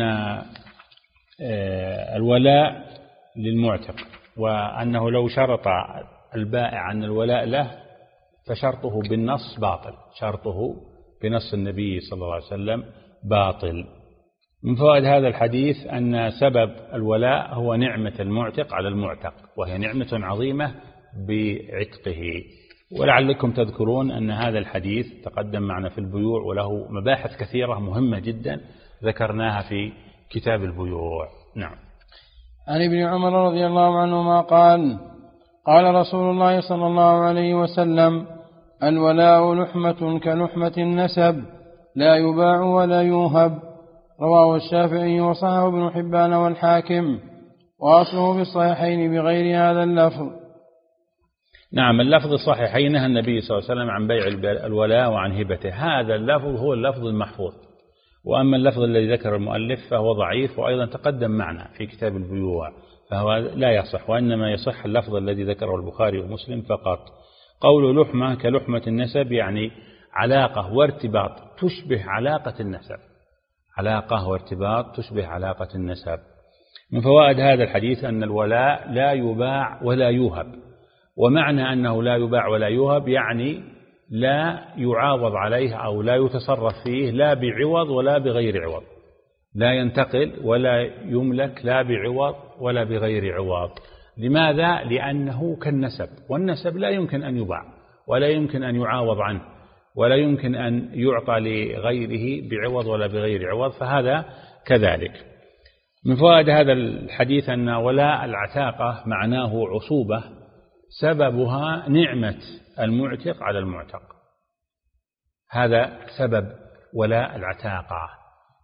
الولاء للمعتق، وأنه لو شرط البائع أن الولاء له فشرطه بالنص باطل، شرطه بنص النبي صلى الله عليه وسلم باطل. من فوائد هذا الحديث أن سبب الولاء هو نعمة المعتق على المعتق، وهي نعمة عظيمة بعتقه. ولعلكم تذكرون أن هذا الحديث تقدم معنا في البيوع، وله مباحث كثيرة مهمة جدا ذكرناها في كتاب البيوع. نعم. عن ابن عمر رضي الله عنهما قال: قال رسول الله صلى الله عليه وسلم: الولاء لحمة كلحمة النسب، لا يباع ولا يوهب. رواه الشافعي وصححه ابن حبان والحاكم، وأصله في الصحيحين بغير هذا اللفظ. نعم، اللفظ الصحيحين نهى النبي صلى الله عليه وسلم عن بيع الولاء وعن هبته، هذا اللفظ هو اللفظ المحفوظ. وأما اللفظ الذي ذكر المؤلف فهو ضعيف، وأيضا تقدم معنا في كتاب البيوع، فهو لا يصح، وإنما يصح اللفظ الذي ذكره البخاري ومسلم فقط. قول لحمة كلحمة النسب يعني علاقة وارتباط تشبه علاقة النسب، علاقة وارتباط تشبه علاقة النسب. من فوائد هذا الحديث أن الولاء لا يباع ولا يوهب، ومعنى أنه لا يباع ولا يوهب يعني لا يعاوض عليه أو لا يتصرف فيه لا بعوض ولا بغير عوض، لا ينتقل ولا يملك لا بعوض ولا بغير عوض. لماذا؟ لأنه كالنسب، والنسب لا يمكن أن يباع ولا يمكن أن يعاوض عنه ولا يمكن أن يعطى لغيره بعوض ولا بغير عوض، فهذا كذلك. من فوائد هذا الحديث أن ولاء العتاقة معناه عصوبة سببها نعمة المعتق على المعتق، هذا سبب ولاء العتاقة،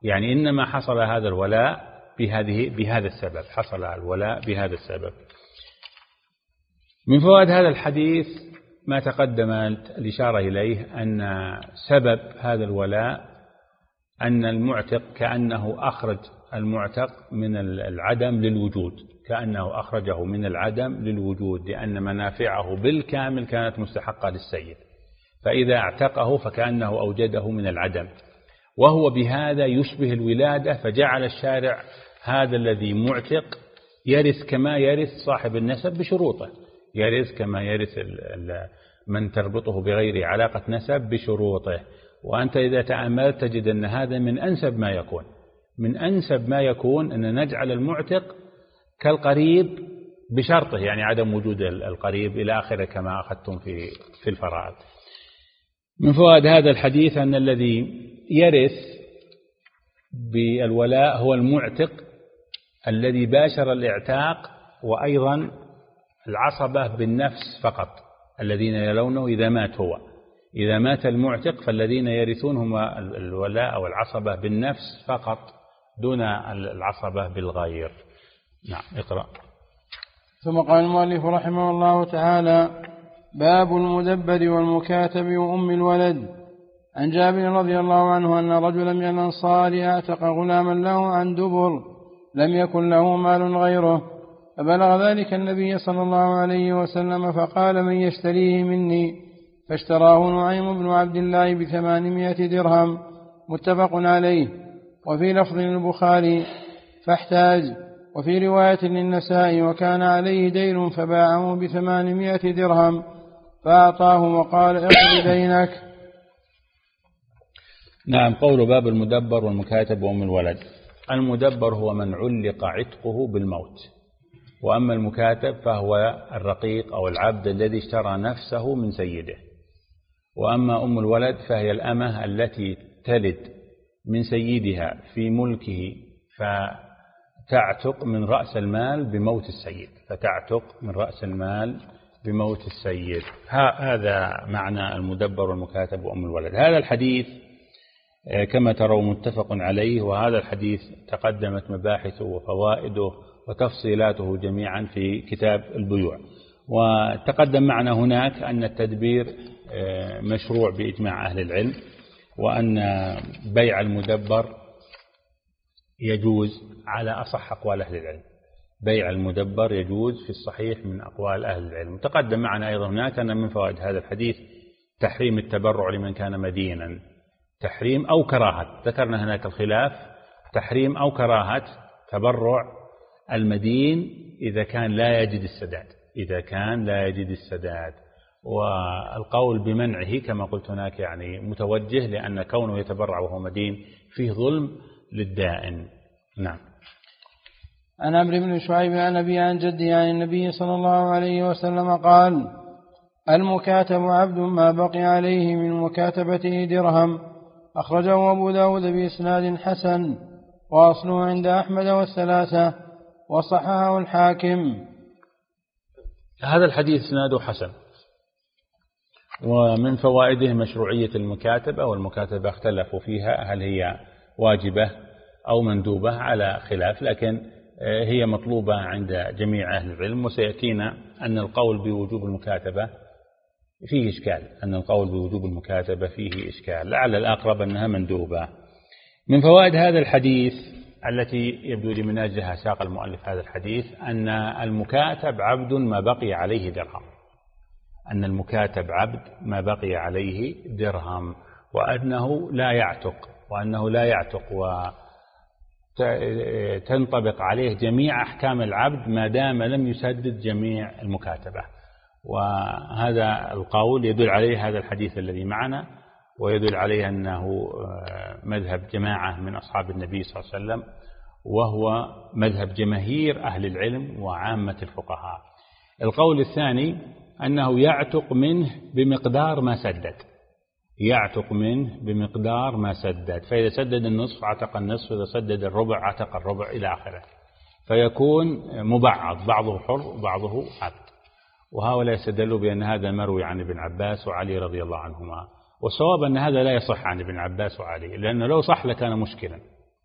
يعني إنما حصل هذا الولاء بهذه بهذا السبب، حصل الولاء بهذا السبب. من فوائد هذا الحديث ما تقدمت الإشارة إليه، أن سبب هذا الولاء أن المعتق كأنه أخرج المعتق من العدم للوجود، كأنه أخرجه من العدم للوجود، لأن منافعه بالكامل كانت مستحقة للسيد، فإذا اعتقه فكأنه أوجده من العدم، وهو بهذا يشبه الولادة. فجعل الشارع هذا الذي معتق يرث كما يرث صاحب النسب بشروطه، يرث كما يرث من تربطه بغير علاقة نسب بشروطه. وأنت إذا تأملت تجد أن هذا من أنسب ما يكون، من أنسب ما يكون أن نجعل المعتق كالقريب بشرطه، يعني عدم وجود القريب إلى آخره كما أخذتم في في الفرائض. من فوائد هذا الحديث أن الذي يرث بالولاء هو المعتق الذي باشر الاعتاق، وأيضا العصبة بالنفس فقط الذين يلونه إذا مات هو. إذا مات المعتق فالذين يرثون هم الولاء أو العصبة بالنفس فقط دون العصبة بالغير. نعم، اقرأ. ثم قال المؤلف رحمه الله تعالى: باب المدبر والمكاتب وأم الولد. عن جابر رضي الله عنه أن رجلا من الأنصار اعتق غلاما له عن دبر لم يكن له مال غيره، فبلغ ذلك النبي صلى الله عليه وسلم فقال: من يشتريه مني؟ فاشتراه نعيم بن عبد الله بثمانمائة درهم، متفق عليه. وفي لفظ البخاري: فاحتاج. وفي رواية للنسائي: وكان عليه دين فباعه بثمانمائة درهم فأعطاه وقال: اقض دينك. نعم. قول باب المدبر والمكاتب وأم الولد. المدبر هو من علق عتقه بالموت، وأما المكاتب فهو الرقيق أو العبد الذي اشترى نفسه من سيده. وأما أم الولد فهي الأمة التي تلد من سيدها في ملكه فتعتق من رأس المال بموت السيد، فتعتق من رأس المال بموت السيد. هذا معنى المدبر والمكاتب وأم الولد. هذا الحديث كما تروا متفق عليه، وهذا الحديث تقدمت مباحثه وفوائده وتفصيلاته جميعا في كتاب البيوع. وتقدم معنا هناك أن التدبير مشروع بإجماع أهل العلم، وأن بيع المدبر يجوز على أصح أقوال أهل العلم، بيع المدبر يجوز في الصحيح من أقوال أهل العلم. تقدم معنا أيضا هناك أن من فوائد هذا الحديث تحريم التبرع لمن كان مدينا، تحريم أو كراهة. ذكرنا هناك الخلاف، تحريم أو كراهة تبرع المدين إذا كان لا يجد السداد، إذا كان لا يجد السداد. والقول بمنعه كما قلت هناك يعني متوجه، لأن كونه يتبرع وهو مدين فيه ظلم للدائن. نعم. عن عمرو بن شعيب عن أبي عن جدي عن النبي صلى الله عليه وسلم قال: المكاتب عبد ما بقي عليه من مكاتبته درهم. أخرجه أبو داود بإسناد حسن، وأصله عند أحمد والثلاثة، وصححه الحاكم. هذا الحديث إسناده حسن. ومن فوائده مشروعية المكاتبة، والمكاتبة اختلفوا فيها هل هي واجبة أو مندوبة على خلاف، لكن هي مطلوبة عند جميع أهل العلم. وسيأتينا أن القول بوجوب المكاتبة فيه إشكال، أن القول بوجوب المكاتبة فيه إشكال، لعل الأقرب أنها مندوبة. من فوائد هذا الحديث التي يبدو لي من أجلها ساق المؤلف هذا الحديث أن المكاتب عبد ما بقي عليه درهم، أن المكاتب عبد ما بقي عليه درهم، وأنه لا يعتق، وأنه لا يعتق وتنطبق عليه جميع أحكام العبد ما دام لم يسدد جميع المكاتبة. وهذا القول يدل عليه هذا الحديث الذي معنا، ويدل عليه أنه مذهب جماعة من أصحاب النبي صلى الله عليه وسلم، وهو مذهب جماهير أهل العلم وعامة الفقهاء. القول الثاني أنه يعتق منه بمقدار ما سدد، يعتق منه بمقدار ما سدد، فإذا سدد النصف عتق النصف، إذا سدد الربع عتق الربع إلى آخره، فيكون مبعض، بعضه حر وبعضه عبد. وهؤلاء يستدلوا بأن هذا مروي عن ابن عباس وعلي رضي الله عنهما، والصواب أن هذا لا يصح عن ابن عباس وعلي، لأنه لو صح لكان مشكلا،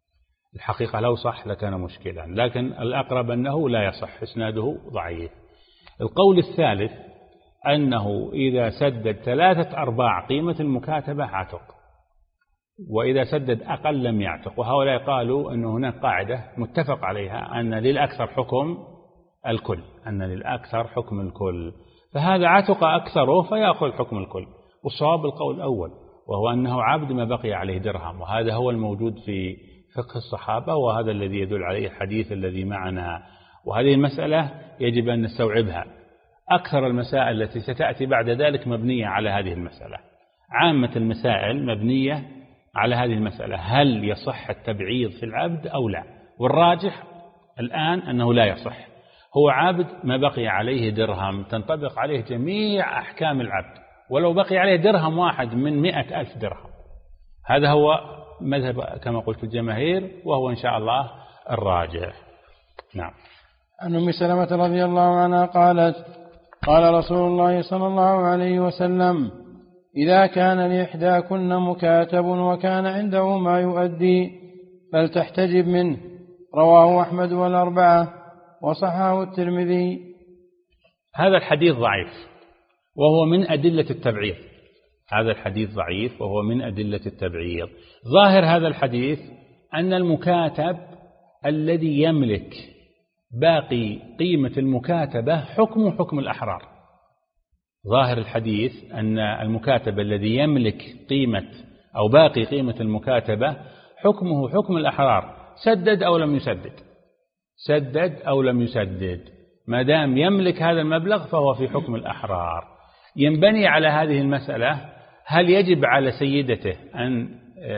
الحقيقة لو صح لكان مشكلا، لكن الأقرب أنه لا يصح، إسناده ضعيف. القول الثالث أنه إذا سدد ثلاثة أرباع قيمة المكاتبة عتق، وإذا سدد أقل لم يعتق. وهؤلاء قالوا أن هناك قاعدة متفق عليها أن للأكثر حكم الكل، أن للأكثر حكم الكل، فهذا عتق أكثره فيأخذ حكم الكل. والصواب القول الأول، وهو أنه عبد ما بقي عليه درهم، وهذا هو الموجود في فقه الصحابة، وهذا الذي يدل عليه الحديث الذي معنا. وهذه المسألة يجب أن نستوعبها. أكثر المسائل التي ستأتي بعد ذلك مبنية على هذه المسألة، عامة المسائل مبنية على هذه المسألة، هل يصح التبعيض في العبد أو لا؟ والراجح الآن أنه لا يصح. هو عبد ما بقي عليه درهم، تنطبق عليه جميع أحكام العبد، ولو بقي عليه درهم واحد من مئة ألف درهم. هذا هو مذهب كما قلت الجماهير، وهو إن شاء الله الراجح. نعم. عن أم سلمة رضي الله عنها قالت: قال رسول الله صلى الله عليه وسلم: إذا كان لإحداكن مكاتب وكان عنده ما يؤدي فلتحتجب منه. رواه أحمد والأربعة وصححه الترمذي. هذا الحديث ضعيف وهو من أدلة التبعيض. هذا الحديث ضعيف وهو من أدلة التبعيض. ظاهر هذا الحديث أن المكاتب الذي يملك باقي قيمة المكاتبة حكم حكم الأحرار. ظاهر الحديث أن المكاتب الذي يملك قيمة أو باقي قيمة المكاتبة حكمه حكم الأحرار، سدد أو لم يسدد، سدد أو لم يسدد، ما دام يملك هذا المبلغ فهو في حكم الأحرار. ينبني على هذه المسألة هل يجب على سيدته أن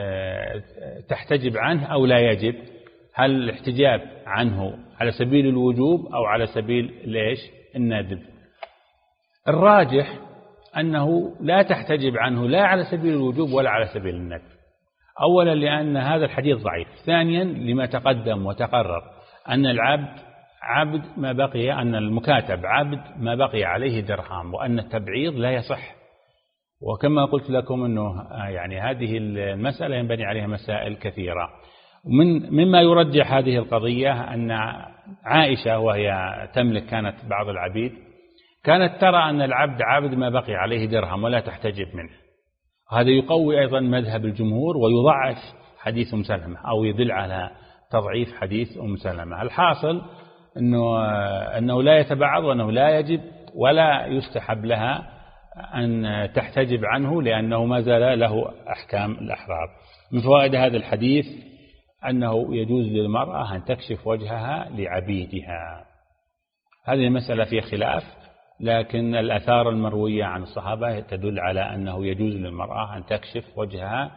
تحتجب عنه أو لا يجب؟ هل الاحتجاب عنه على سبيل الوجوب أو على سبيل ليش الندب؟ الراجح أنه لا تحتجب عنه لا على سبيل الوجوب ولا على سبيل الندب. أولا لأن هذا الحديث ضعيف، ثانيا لما تقدم وتقرر أن العبد عبد ما بقي، أن المكاتب عبد ما بقي عليه درهم، وأن التبعيض لا يصح. وكما قلت لكم أنه يعني هذه المسألة ينبني عليها مسائل كثيرة. ومن مما يرجح هذه القضية أن عائشة وهي تملك كانت بعض العبيد كانت ترى أن العبد عبد ما بقي عليه درهم ولا تحتجب منه. هذا يقوي أيضا مذهب الجمهور ويضعف حديث أم سلمة، أو يدل على تضعيف حديث أم سلمة. الحاصل أنه, أنه لا يتبعض، وأنه لا يجب ولا يستحب لها أن تحتجب عنه، لأنه ما زال له أحكام الأحرار. من فوائد هذا الحديث أنه يجوز للمرأة أن تكشف وجهها لعبيدها. هذه المسألة فيها خلاف، لكن الآثار المروية عن الصحابة تدل على أنه يجوز للمرأة أن تكشف وجهها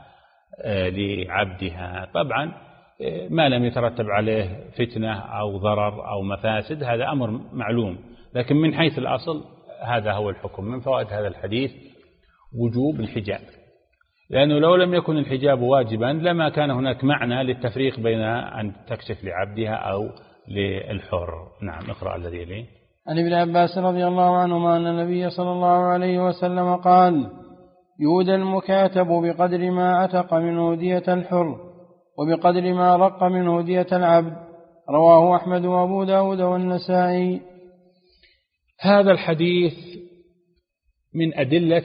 لعبدها. طبعا ما لم يترتب عليه فتنة أو ضرر أو مفاسد، هذا أمر معلوم، لكن من حيث الأصل هذا هو الحكم. من فوائد هذا الحديث وجوب الحجاب، لأنه لو لم يكن الحجاب واجبا لما كان هناك معنى للتفريق بين أن تكشف لعبدها أو للحر. نعم. اقرأ الذي يليه. عن ابن عباس رضي الله عنهما أن النبي صلى الله عليه وسلم قال: يودى المكاتب بقدر ما عتق من هدية الحر وبقدر ما رق من هدية العبد. رواه أحمد وأبو داود والنسائي. هذا الحديث من أدلة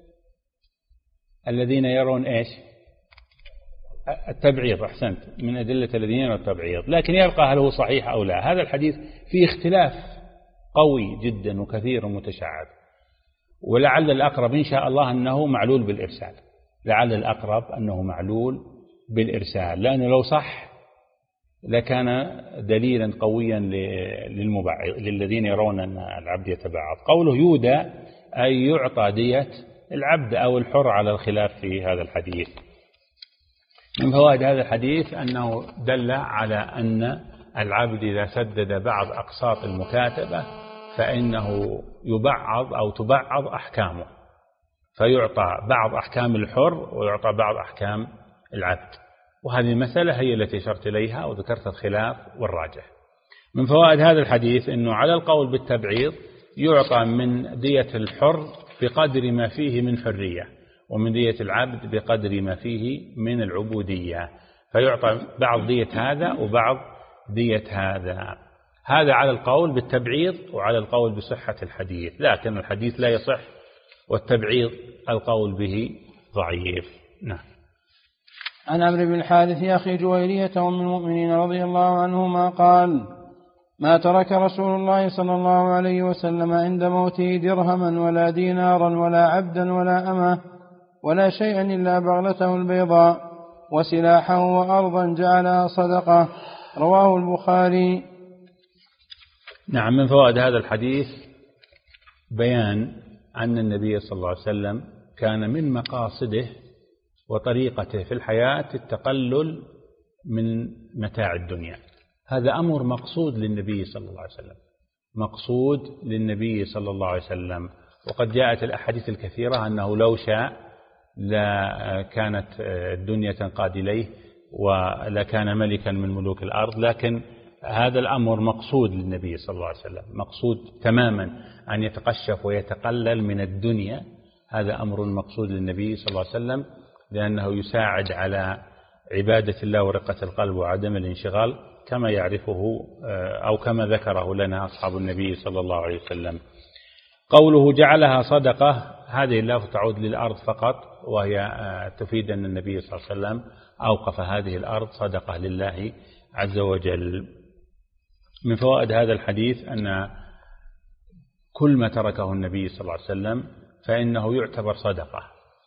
الذين يرون إيش؟ التبعيض. أحسنت، من أدلة الذين يرون التبعيض، لكن يبقى هل هو صحيح أو لا. هذا الحديث فيه اختلاف قوي جدا وكثير ومتشعب، ولعل الأقرب إن شاء الله أنه معلول بالإرسال. لعل الأقرب أنه معلول بالإرسال، لأنه لو صح لكان دليلا قويا للمبعض للذين يرون أن العبد يتبعض. قوله يودى أي يعطى دية العبد أو الحر على الخلاف في هذا الحديث. من فوائد هذا الحديث أنه دل على أن العبد إذا سدد بعض أقساط المكاتبة فإنه يبعض أو تبعض أحكامه، فيعطى بعض أحكام الحر ويعطى بعض أحكام العبد. وهذه المسألة هي التي أشرت إليها وذكرت الخلاف والراجح. من فوائد هذا الحديث أنه على القول بالتبعيض يعطى من دية الحر بقدر ما فيه من حرية، ومن دية العبد بقدر ما فيه من العبودية. فيعطى بعض دية هذا وبعض دية هذا. هذا على القول بالتبعيض وعلى القول بصحة الحديث، لكن الحديث لا يصح والتبعيض القول به ضعيف. نعم. عن عمرو بن الحارث أخي جويرية أم المؤمنين رضي الله عنهما قال: ما ترك رسول الله صلى الله عليه وسلم عند موته درهما ولا دينارا ولا عبدا ولا أمة ولا شيئا إلا بغلته البيضاء وسلاحه وأرضا جعلها صدقة. رواه البخاري. نعم. من فوائد هذا الحديث بيان أن النبي صلى الله عليه وسلم كان من مقاصده وطريقته في الحياة التقلل من متاع الدنيا. هذا أمر مقصود للنبي صلى الله عليه وسلم، مقصود للنبي صلى الله عليه وسلم. وقد جاءت الأحاديث الكثيرة أنه لو شاء لكانت الدنيا تنقاد إليه ولكان ملكا من ملوك الأرض، لكن هذا الأمر مقصود للنبي صلى الله عليه وسلم، مقصود تماما أن يتقشف ويتقلل من الدنيا. هذا أمر مقصود للنبي صلى الله عليه وسلم، لأنه يساعد على عبادة الله ورقة القلب وعدم الانشغال، كما يعرفه أو كما ذكره لنا أصحاب النبي صلى الله عليه وسلم. قوله جعلها صدقة، هذه اللفظ تعود للأرض فقط، وهي تفيد أن النبي صلى الله عليه وسلم أوقف هذه الأرض صدقة لله عز وجل. من فوائد هذا الحديث أن كل ما تركه النبي صلى الله عليه وسلم فإنه يعتبر صدقة،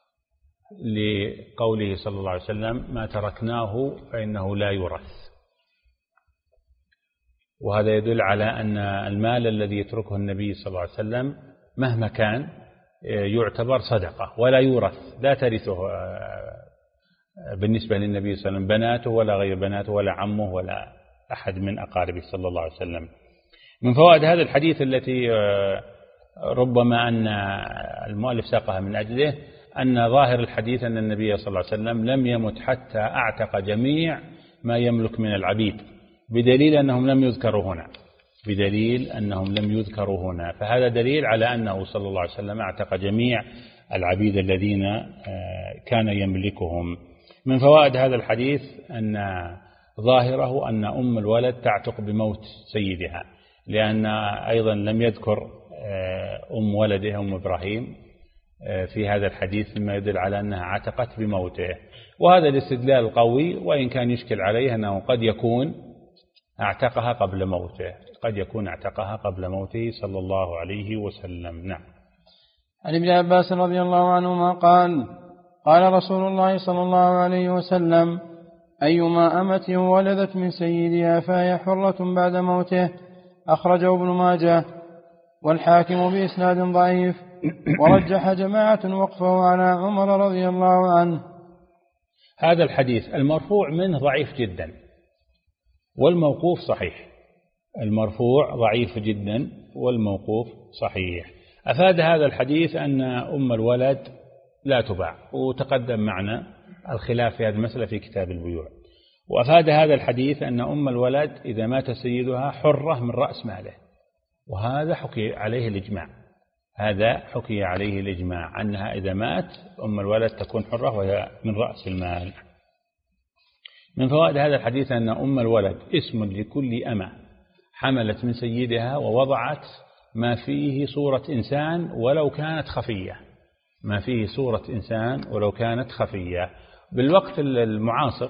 لقوله صلى الله عليه وسلم: ما تركناه فإنه لا يورث. وهذا يدل على أن المال الذي يتركه النبي صلى الله عليه وسلم مهما كان يعتبر صدقة ولا يورث، لا ترثه بالنسبة للنبي صلى الله عليه وسلم بناته ولا غير بناته ولا عمه ولا أحد من أقاربه صلى الله عليه وسلم. من فوائد هذا الحديث التي ربما أن المؤلف ساقها من أجله، أن ظاهر الحديث أن النبي صلى الله عليه وسلم لم يمت حتى أعتق جميع ما يملك من العبيد، بدليل أنهم لم يذكروا هنا، بدليل أنهم لم يذكروا هنا فهذا دليل على أنه صلى الله عليه وسلم اعتق جميع العبيد الذين كان يملكهم. من فوائد هذا الحديث أن ظاهره أن أم الولد تعتق بموت سيدها، لأن أيضا لم يذكر أم ولده أم إبراهيم في هذا الحديث، مما يدل على أنها عتقت بموته. وهذا الاستدلال قوي، وإن كان يشكل عليه أنه قد يكون اعتقها قبل موته، قد يكون اعتقها قبل موته صلى الله عليه وسلم. نعم. عن ابن عباس رضي الله عنهما قال: قال رسول الله صلى الله عليه وسلم: أيما أمة ولدت من سيدها فهي حرة بعد موته. أخرجه ابن ماجه والحاكم بإسناد ضعيف، ورجح جماعة وقفه على عمر رضي الله عنه. هذا الحديث المرفوع منه ضعيف جدا، والموقوف صحيح. المرفوع ضعيف جدا والموقوف صحيح. أفاد هذا الحديث أن أم الولد لا تباع، وتقدم معنا الخلاف في هذه المسألة في كتاب البيوع. وأفاد هذا الحديث أن أم الولد إذا مات سيدها حرة من رأس ماله، وهذا حكي عليه الإجماع، هذا حكي عليه الإجماع أنها إذا مات أم الولد تكون حرة وهي من رأس المال. من فوائد هذا الحديث أن أم الولد اسم لكل أمة حملت من سيدها ووضعت ما فيه صورة إنسان ولو كانت خفية، ما فيه صورة إنسان ولو كانت خفية. بالوقت المعاصر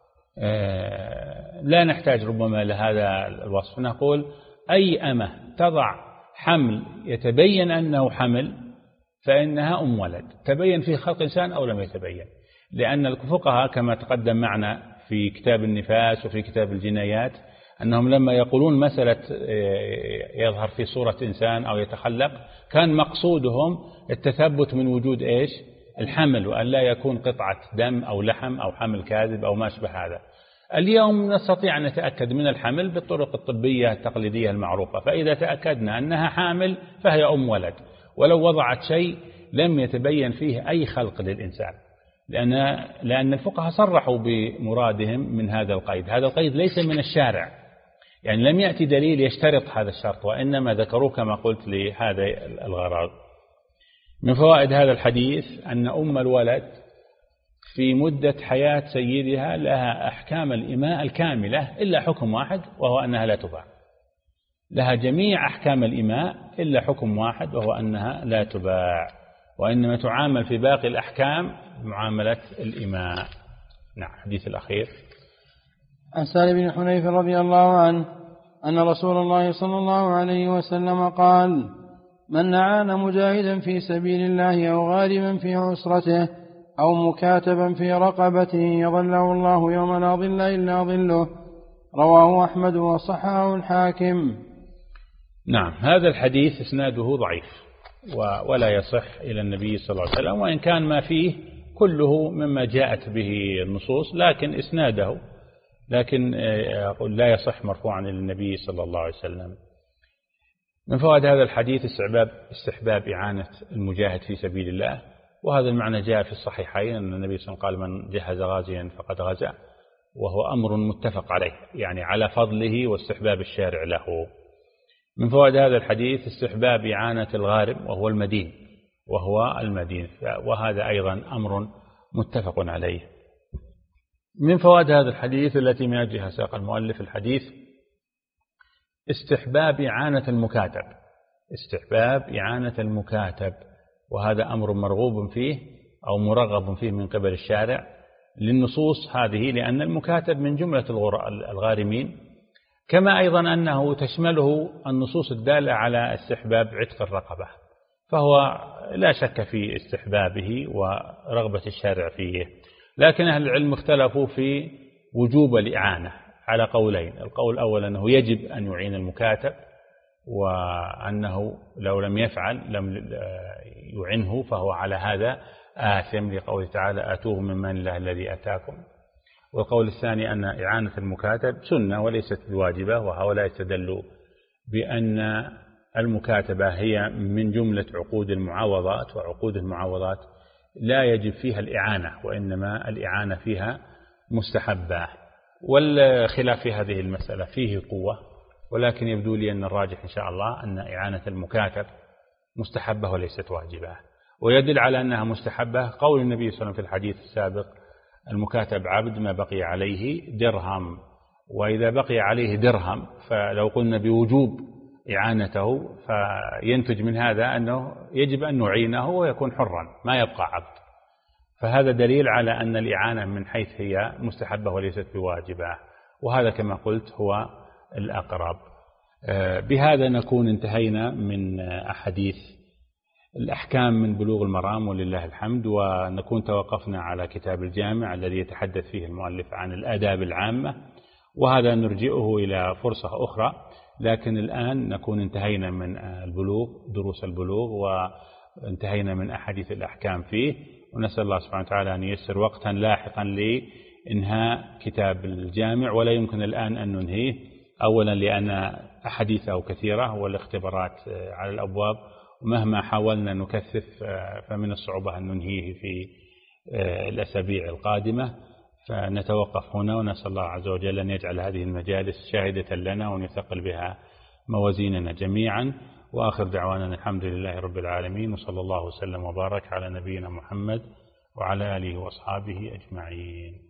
لا نحتاج ربما لهذا الوصف، نقول أي أمة تضع حمل يتبين أنه حمل فإنها أم ولد، تبين فيه خلق إنسان أو لم يتبين. لأن الفقهاء كما تقدم معنا في كتاب النفاس وفي كتاب الجنايات أنهم لما يقولون مسألة يظهر في صورة إنسان أو يتخلق كان مقصودهم التثبت من وجود إيش؟ الحمل، وأن لا يكون قطعة دم أو لحم أو حمل كاذب أو ما شبه هذا. اليوم نستطيع أن نتأكد من الحمل بالطرق الطبية التقليدية المعروفة، فإذا تأكدنا أنها حامل فهي أم ولد ولو وضعت شيء لم يتبين فيه أي خلق للإنسان، لأن لأن الفقهاء صرحوا بمرادهم من هذا القيد. هذا القيد ليس من الشارع، يعني لم يأتي دليل يشترط هذا الشرط، وإنما ذكروه كما قلت لهذا الغرض. من فوائد هذا الحديث أن أم الولد في مدة حياة سيدها لها أحكام الإماء الكاملة إلا حكم واحد، وهو أنها لا تباع. لها جميع أحكام الإماء إلا حكم واحد، وهو أنها لا تباع، وإنما تعامل في باقي الأحكام معاملة الإماء. نعم. الحديث الأخير عن سالم بن حنيف رضي الله عنه أن رسول الله صلى الله عليه وسلم قال: من أعان مجاهدا في سبيل الله أو غارما في عسرته أو مكاتبا في رقبته يظله الله يوم لا ظل إلا ظله. رواه أحمد وصححه الحاكم. نعم. هذا الحديث إسناده ضعيف ولا يصح إلى النبي صلى الله عليه وسلم، وإن كان ما فيه كله مما جاءت به النصوص، لكن إسناده لكن لا يصح مرفوعا إلى النبي صلى الله عليه وسلم. من فوائد هذا الحديث استحباب استحباب إعانة المجاهد في سبيل الله، وهذا المعنى جاء في الصحيحين أن النبي صلى الله عليه وسلم قال: من جهز غازيا فقد غزا، وهو أمر متفق عليه، يعني على فضله واستحباب الشارع له. من فوائد هذا الحديث استحباب إعانة الغارم وهو المدين وهو المدين وهذا أيضا أمر متفق عليه. من فوائد هذا الحديث التي من أجلها ساق المؤلف الحديث استحباب إعانة المكاتب استحباب إعانة المكاتب وهذا أمر مرغوب فيه أو مرغب فيه من قبل الشارع للنصوص هذه، لأن المكاتب من جملة الغارمين، كما أيضا أنه تشمله النصوص الدالة على استحباب عتق الرقبة، فهو لا شك في استحبابه ورغبة الشارع فيه. لكن أهل العلم اختلفوا في وجوب الإعانة على قولين: القول الأول أنه يجب أن يعين المكاتب، وأنه لو لم يفعل لم يعنه فهو على هذا آثم، لقوله تعالى: آتوه من مال الله الذي آتاكم. والقول الثاني أن إعانة المكاتب سنة وليست بواجبة، وهؤلاء استدلوا بأن المكاتبة هي من جملة عقود المعاوضات، وعقود المعاوضات لا يجب فيها الإعانة، وإنما الإعانة فيها مستحبة. والخلاف في هذه المسألة فيه قوة، ولكن يبدو لي أن الراجح إن شاء الله أن إعانة المكاتب مستحبة وليست واجبة. ويدل على أنها مستحبة قول النبي صلى الله عليه وسلم في الحديث السابق: المكاتب عبد ما بقي عليه درهم. وإذا بقي عليه درهم فلو قلنا بوجوب إعانته فينتج من هذا أنه يجب أن نعينه ويكون حرا ما يبقى عبد، فهذا دليل على أن الإعانة من حيث هي مستحبة وليست بواجبة، وهذا كما قلت هو الأقرب. بهذا نكون انتهينا من أحاديث الأحكام من بلوغ المرام ولله الحمد، ونكون توقفنا على كتاب الجامع الذي يتحدث فيه المؤلف عن الآداب العامة، وهذا نرجئه إلى فرصة أخرى. لكن الآن نكون انتهينا من البلوغ دروس البلوغ وانتهينا من أحاديث الأحكام فيه، ونسأل الله سبحانه وتعالى أن ييسر وقتا لاحقا لإنهاء كتاب الجامع، ولا يمكن الآن أن ننهيه، أولا لأن أحاديثه كثيرة والاختبارات على الأبواب، ومهما حاولنا نكثف فمن الصعوبة أن ننهيه في الأسابيع القادمة، فنتوقف هنا، ونسأل الله عز وجل أن يجعل هذه المجالس شاهدة لنا وأن يثقل بها موازيننا جميعا. وآخر دعوانا الحمد لله رب العالمين، وصلى الله وسلم وبارك على نبينا محمد وعلى آله وأصحابه أجمعين.